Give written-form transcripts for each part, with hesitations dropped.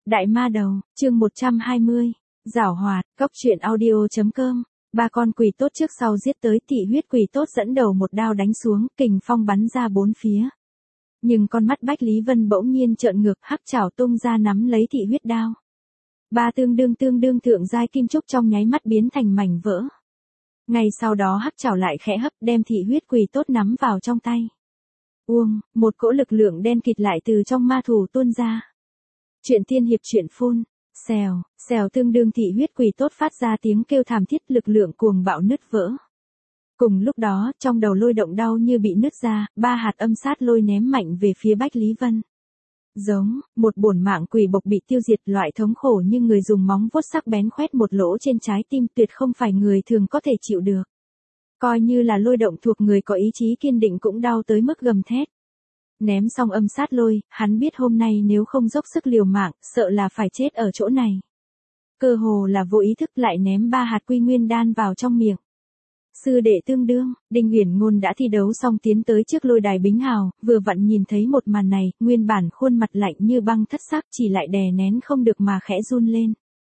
Đại ma đầu, chương 120. Giảo hoạt, góc truyện audio.com. Ba con quỷ tốt trước sau giết tới, thị huyết quỷ tốt dẫn đầu một đao đánh xuống, kình phong bắn ra bốn phía. Nhưng con mắt Bách Lý Vân bỗng nhiên trợn ngược, hắc chảo tung ra nắm lấy thị huyết đao. Ba tương đương thượng giai kim trúc trong nháy mắt biến thành mảnh vỡ. Ngay sau đó hắc chảo lại khẽ hấp, đem thị huyết quỷ tốt nắm vào trong tay. Một cỗ lực lượng đen kịt lại từ trong ma thủ tuôn ra. Truyện tiên hiệp truyện phun, xèo tương đương thị huyết quỷ tốt phát ra tiếng kêu thảm thiết, lực lượng cuồng bạo nứt vỡ. Cùng lúc đó, trong đầu Lôi Động đau như bị nứt ra, ba hạt âm sát lôi ném mạnh về phía Bách Lý Vân. Giống, một bổn mạng quỷ bộc bị tiêu diệt, loại thống khổ như người dùng móng vuốt sắc bén khoét một lỗ trên trái tim, tuyệt không phải người thường có thể chịu được. Coi như là Lôi Động thuộc người có ý chí kiên định cũng đau tới mức gầm thét. Ném xong âm sát lôi, hắn biết hôm nay nếu không dốc sức liều mạng, sợ là phải chết ở chỗ này. Cơ hồ là vô ý thức lại ném ba hạt quy nguyên đan vào trong miệng. Sư đệ tương đương, Đinh Uyển Ngôn đã thi đấu xong tiến tới trước lôi đài Bính Hào, vừa vặn nhìn thấy một màn này, nguyên bản khuôn mặt lạnh như băng thất sắc chỉ lại đè nén không được mà khẽ run lên.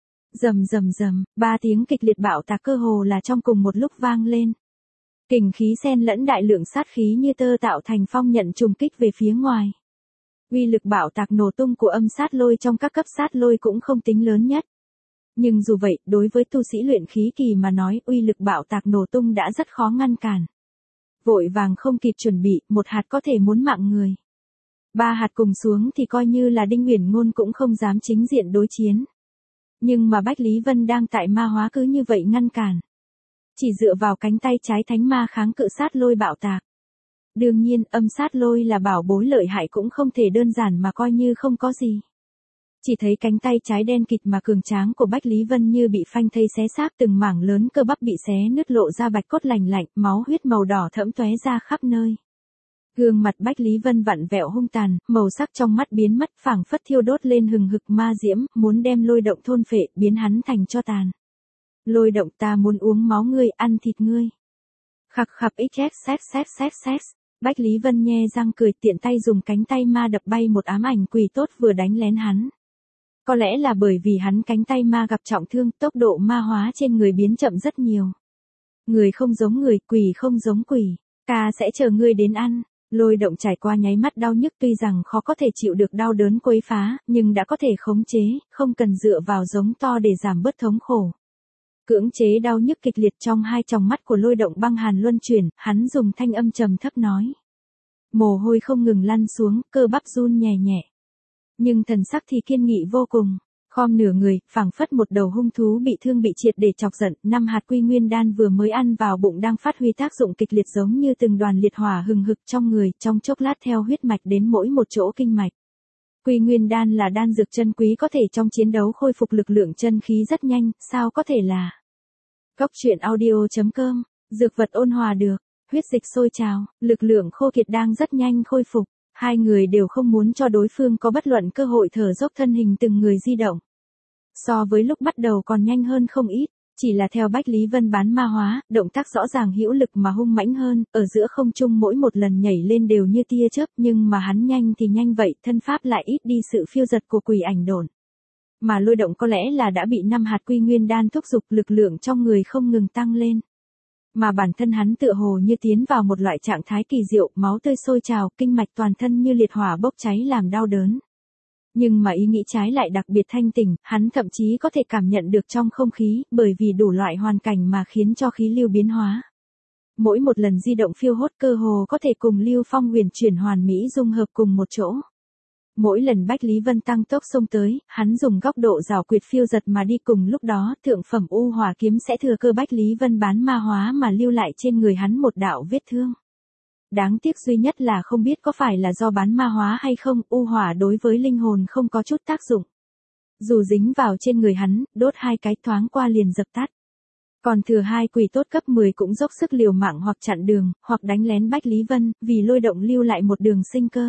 Rầm, ba tiếng kịch liệt bạo tạc cơ hồ là trong cùng một lúc vang lên. Kình khí xen lẫn đại lượng sát khí như tơ tạo thành phong nhận trùng kích về phía ngoài. Uy lực bạo tạc nổ tung của âm sát lôi trong các cấp sát lôi cũng không tính lớn nhất. Nhưng dù vậy, đối với tu sĩ luyện khí kỳ mà nói, uy lực bạo tạc nổ tung đã rất khó ngăn cản. Vội vàng không kịp chuẩn bị, một hạt có thể muốn mạng người. Ba hạt cùng xuống thì coi như là Đinh Uyển Ngôn cũng không dám chính diện đối chiến. Nhưng mà Bách Lý Vân đang tại ma hóa cứ như vậy ngăn cản. Chỉ dựa vào cánh tay trái thánh ma kháng cự sát lôi bạo tạc. Đương nhiên, âm sát lôi là bảo bối lợi hại cũng không thể đơn giản mà coi như không có gì. Chỉ thấy cánh tay trái đen kịt mà cường tráng của Bách Lý Vân như bị phanh thây xé xác, từng mảng lớn cơ bắp bị xé nứt lộ ra bạch cốt lành lạnh, máu huyết màu đỏ thẫm tóe ra khắp nơi. Gương mặt Bách Lý Vân vặn vẹo hung tàn, màu sắc trong mắt biến mất, phảng phất thiêu đốt lên hừng hực ma diễm, muốn đem Lôi Động thôn phệ, biến hắn thành tro tàn. Lôi Động, ta muốn uống máu ngươi, ăn thịt ngươi. Khặc xx. Bách Lý Vân nhe răng cười, tiện tay dùng cánh tay ma đập bay một ám ảnh quỷ tốt vừa đánh lén hắn. Có lẽ là bởi vì hắn cánh tay ma gặp trọng thương, tốc độ ma hóa trên người biến chậm rất nhiều. Người không giống người, quỷ không giống quỷ, ca sẽ chờ ngươi đến ăn. Lôi Động trải qua nháy mắt đau nhức, tuy rằng khó có thể chịu được đau đớn quấy phá, nhưng đã có thể khống chế, không cần dựa vào giống to để giảm bớt thống khổ. Cưỡng chế đau nhức kịch liệt, trong hai tròng mắt của Lôi Động băng hàn luân chuyển, hắn dùng thanh âm trầm thấp nói. Mồ hôi không ngừng lăn xuống, cơ bắp run nhẹ nhẹ. Nhưng thần sắc thì kiên nghị vô cùng, khom nửa người, phảng phất một đầu hung thú bị thương bị triệt để chọc giận, năm hạt quy nguyên đan vừa mới ăn vào bụng đang phát huy tác dụng kịch liệt giống như từng đoàn liệt hỏa hừng hực trong người, trong chốc lát theo huyết mạch đến mỗi một chỗ kinh mạch. Quy nguyên đan là đan dược chân quý có thể trong chiến đấu khôi phục lực lượng chân khí rất nhanh, sao có thể là. Góc truyện audio.com, dược vật ôn hòa được, huyết dịch sôi trào, lực lượng khô kiệt đang rất nhanh khôi phục. Hai người đều không muốn cho đối phương có bất luận cơ hội thở dốc, thân hình từng người di động. So với lúc bắt đầu còn nhanh hơn không ít, chỉ là theo Bách Lý Vân bán ma hóa, động tác rõ ràng hữu lực mà hung mãnh hơn, ở giữa không trung mỗi một lần nhảy lên đều như tia chớp, nhưng mà hắn nhanh thì nhanh vậy, thân pháp lại ít đi sự phiêu dật của quỷ ảnh độn. Mà Lôi Động có lẽ là đã bị 5 hạt quy nguyên đan thúc giục, lực lượng trong người không ngừng tăng lên. Mà bản thân hắn tựa hồ như tiến vào một loại trạng thái kỳ diệu, máu tươi sôi trào, kinh mạch toàn thân như liệt hỏa bốc cháy làm đau đớn. Nhưng mà ý nghĩ trái lại đặc biệt thanh tỉnh, hắn thậm chí có thể cảm nhận được trong không khí, bởi vì đủ loại hoàn cảnh mà khiến cho khí lưu biến hóa. Mỗi một lần di động phiêu hốt cơ hồ có thể cùng lưu phong huyền chuyển hoàn mỹ dung hợp cùng một chỗ. Mỗi lần Bách Lý Vân tăng tốc xông tới, hắn dùng góc độ rào quyệt phiêu giật mà đi, cùng lúc đó thượng phẩm u hỏa kiếm sẽ thừa cơ Bách Lý Vân bán ma hóa mà lưu lại trên người hắn một đạo vết thương. Đáng tiếc duy nhất là không biết có phải là do bán ma hóa hay không, u hỏa đối với linh hồn không có chút tác dụng. Dù dính vào trên người hắn, đốt hai cái thoáng qua liền dập tắt. Còn thừa hai quỷ tốt cấp 10 cũng dốc sức liều mạng hoặc chặn đường, hoặc đánh lén Bách Lý Vân, vì Lôi Động lưu lại một đường sinh cơ.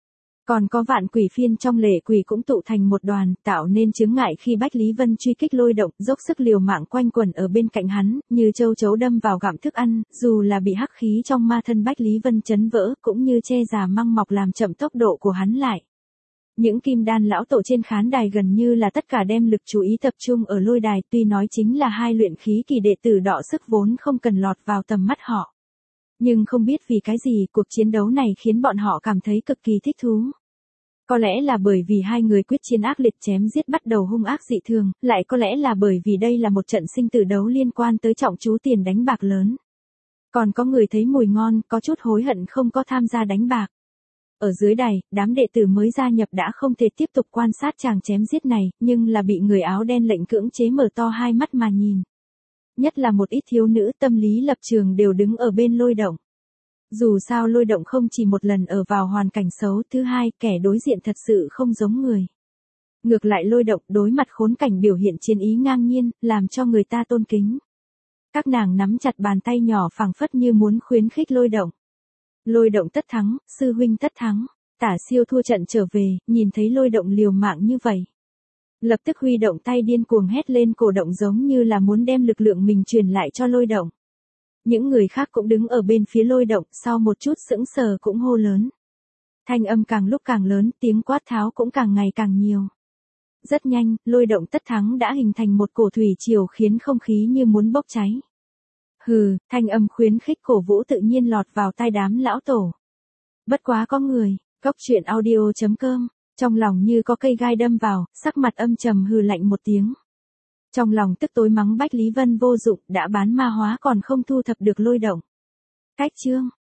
Còn có vạn quỷ phiên trong lệ quỷ cũng tụ thành một đoàn, tạo nên chướng ngại khi Bách Lý Vân truy kích Lôi Động, dốc sức liều mạng quanh quẩn ở bên cạnh hắn, như châu chấu đâm vào gặm thức ăn, dù là bị hắc khí trong ma thân Bách Lý Vân chấn vỡ, cũng như che già măng mọc làm chậm tốc độ của hắn lại. Những kim đan lão tổ trên khán đài gần như là tất cả đem lực chú ý tập trung ở lôi đài, tuy nói chính là hai luyện khí kỳ đệ tử đọ sức vốn không cần lọt vào tầm mắt họ. Nhưng không biết vì cái gì cuộc chiến đấu này khiến bọn họ cảm thấy cực kỳ thích thú. Có lẽ là bởi vì hai người quyết chiến ác liệt chém giết bắt đầu hung ác dị thường, lại có lẽ là bởi vì đây là một trận sinh tử đấu liên quan tới trọng chú tiền đánh bạc lớn. Còn có người thấy mùi ngon, có chút hối hận không có tham gia đánh bạc. Ở dưới đài, đám đệ tử mới gia nhập đã không thể tiếp tục quan sát chàng chém giết này, nhưng là bị người áo đen lệnh cưỡng chế mở to hai mắt mà nhìn. Nhất là một ít thiếu nữ tâm lý lập trường đều đứng ở bên lôi động. Dù sao lôi động không chỉ một lần ở vào hoàn cảnh xấu, thứ hai, kẻ đối diện thật sự không giống người. Ngược lại lôi động đối mặt khốn cảnh biểu hiện chiến ý ngang nhiên, làm cho người ta tôn kính. Các nàng nắm chặt bàn tay nhỏ phảng phất như muốn khuyến khích lôi động. Lôi động tất thắng, sư huynh tất thắng. Tả Siêu thua trận trở về, nhìn thấy lôi động liều mạng như vậy. Lập tức huy động tay điên cuồng hét lên cổ động giống như là muốn đem lực lượng mình truyền lại cho lôi động. Những người khác cũng đứng ở bên phía lôi động, sau một chút sững sờ cũng hô lớn. Thanh âm càng lúc càng lớn, tiếng quát tháo cũng càng ngày càng nhiều. Rất nhanh, lôi động tất thắng đã hình thành một cổ thủy triều khiến không khí như muốn bốc cháy. Hừ, thanh âm khuyến khích cổ vũ tự nhiên lọt vào tai đám lão tổ. Bất quá có người, Cốc Truyện Audio.com, trong lòng như có cây gai đâm vào, sắc mặt âm trầm hừ lạnh một tiếng. Trong lòng tức tối mắng Bách Lý Vân vô dụng, đã bán ma hóa còn không thu thập được lôi động. Cách chương